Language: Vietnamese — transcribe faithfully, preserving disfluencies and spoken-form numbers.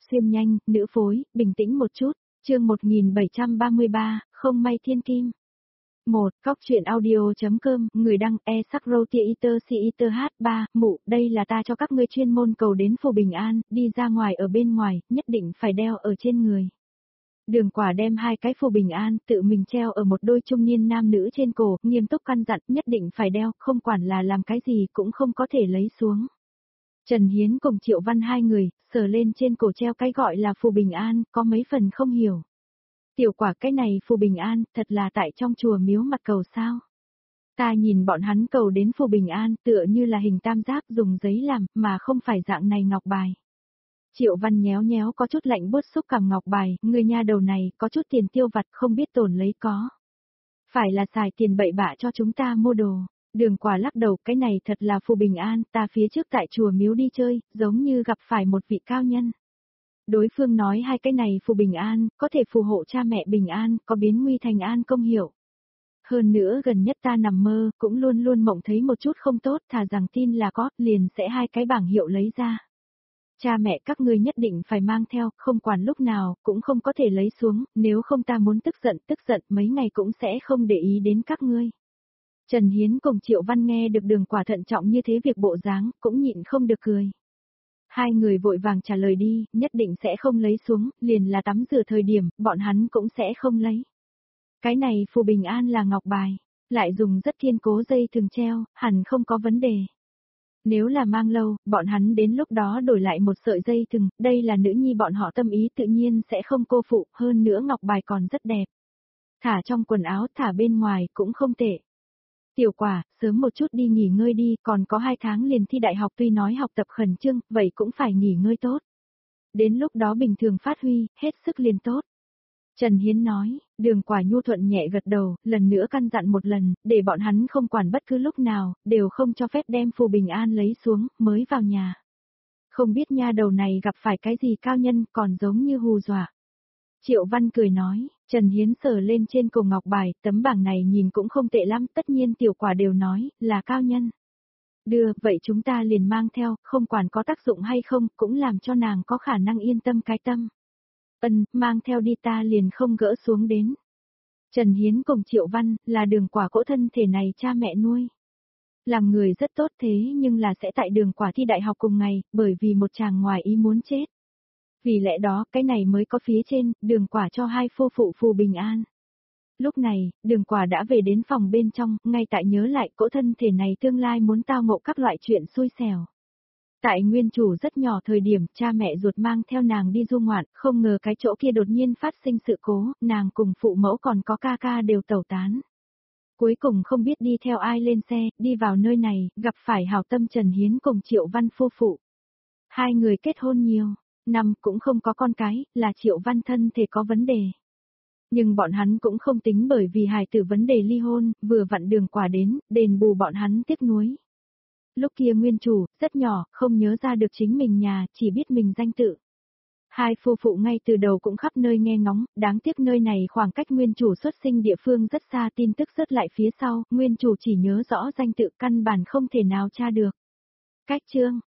xuyên nhanh, nữ phối, bình tĩnh một chút, chương một nghìn bảy trăm ba mươi ba, không may thiên kim. một. Góc truyện audio.com, người đăng, e sắc rô tia iter si iter h ba, mụ, đây là ta cho các ngươi chuyên môn cầu đến phù bình an, đi ra ngoài ở bên ngoài, nhất định phải đeo ở trên người. Đường Quả đem hai cái phù bình an, tự mình treo ở một đôi trung niên nam nữ trên cổ, nghiêm túc căn dặn, nhất định phải đeo, không quản là làm cái gì cũng không có thể lấy xuống. Trần Hiến cùng Triệu Văn hai người, sờ lên trên cổ treo cái gọi là phù bình an, có mấy phần không hiểu. Tiểu Quả, cái này phù bình an, thật là tại trong chùa miếu mặt cầu sao? Ta nhìn bọn hắn cầu đến phù bình an, tựa như là hình tam giác dùng giấy làm, mà không phải dạng này ngọc bài. Triệu Văn nhéo nhéo có chút lạnh buốt xúc cằm ngọc bài, người nha đầu này, có chút tiền tiêu vặt không biết tổn lấy có. Phải là xài tiền bậy bạ cho chúng ta mua đồ. Đường Quả lắc đầu, cái này thật là phù bình an, ta phía trước tại chùa miếu đi chơi, giống như gặp phải một vị cao nhân. Đối phương nói hai cái này phù bình an, có thể phù hộ cha mẹ bình an, có biến nguy thành an công hiệu. Hơn nữa gần nhất ta nằm mơ, cũng luôn luôn mộng thấy một chút không tốt, thà rằng tin là có, liền sẽ hai cái bảng hiệu lấy ra. Cha mẹ các ngươi nhất định phải mang theo, không quản lúc nào, cũng không có thể lấy xuống, nếu không ta muốn tức giận, tức giận mấy ngày cũng sẽ không để ý đến các ngươi. Trần Hiến cùng Triệu Văn nghe được Đường Quả thận trọng như thế việc bộ dáng, cũng nhịn không được cười. Hai người vội vàng trả lời đi, nhất định sẽ không lấy xuống, liền là tắm rửa thời điểm, bọn hắn cũng sẽ không lấy. Cái này phù bình an là ngọc bài, lại dùng rất kiên cố dây thừng treo, hẳn không có vấn đề. Nếu là mang lâu, bọn hắn đến lúc đó đổi lại một sợi dây thừng, đây là nữ nhi bọn họ tâm ý tự nhiên sẽ không cô phụ, hơn nữa ngọc bài còn rất đẹp. Thả trong quần áo, thả bên ngoài cũng không tệ. Tiểu Quả, sớm một chút đi nghỉ ngơi đi, còn có hai tháng liền thi đại học, tuy nói học tập khẩn trương, vậy cũng phải nghỉ ngơi tốt. Đến lúc đó bình thường phát huy, hết sức liền tốt. Trần Hiến nói, Đường Quả nhu thuận nhẹ gật đầu, lần nữa căn dặn một lần, để bọn hắn không quản bất cứ lúc nào, đều không cho phép đem phù bình an lấy xuống, mới vào nhà. Không biết nha đầu này gặp phải cái gì cao nhân, còn giống như hù dọa. Triệu Văn cười nói, Trần Hiến sờ lên trên cổ ngọc bài, tấm bảng này nhìn cũng không tệ lắm, tất nhiên Tiểu Quả đều nói, là cao nhân. Đưa, vậy chúng ta liền mang theo, không quản có tác dụng hay không, cũng làm cho nàng có khả năng yên tâm cái tâm. Ân, mang theo đi, ta liền không gỡ xuống đến. Trần Hiến cùng Triệu Văn, là Đường Quả cỗ thân thể này cha mẹ nuôi. Làm người rất tốt thế nhưng là sẽ tại Đường Quả thi đại học cùng ngày, bởi vì một chàng ngoài ý muốn chết. Vì lẽ đó, cái này mới có phía trên, Đường Quả cho hai phu phụ phù bình an. Lúc này, Đường Quả đã về đến phòng bên trong, ngay tại nhớ lại cỗ thân thể này tương lai muốn tao ngộ các loại chuyện xui xẻo. Tại nguyên chủ rất nhỏ thời điểm, cha mẹ ruột mang theo nàng đi du ngoạn, không ngờ cái chỗ kia đột nhiên phát sinh sự cố, nàng cùng phụ mẫu còn có ca ca đều tẩu tán. Cuối cùng không biết đi theo ai lên xe, đi vào nơi này, gặp phải hảo tâm Trần Hiến cùng Triệu Văn phu phụ. Hai người kết hôn nhiều, năm cũng không có con cái, là Triệu Văn thân thể có vấn đề. Nhưng bọn hắn cũng không tính bởi vì hài tử vấn đề ly hôn, vừa vặn Đường Quả đến, đền bù bọn hắn tiếc nuối. Lúc kia nguyên chủ, rất nhỏ, không nhớ ra được chính mình nhà, chỉ biết mình danh tự. Hai phu phụ ngay từ đầu cũng khắp nơi nghe ngóng, đáng tiếc nơi này khoảng cách nguyên chủ xuất sinh địa phương rất xa, tin tức rớt lại phía sau, nguyên chủ chỉ nhớ rõ danh tự, căn bản không thể nào tra được. Cách chương,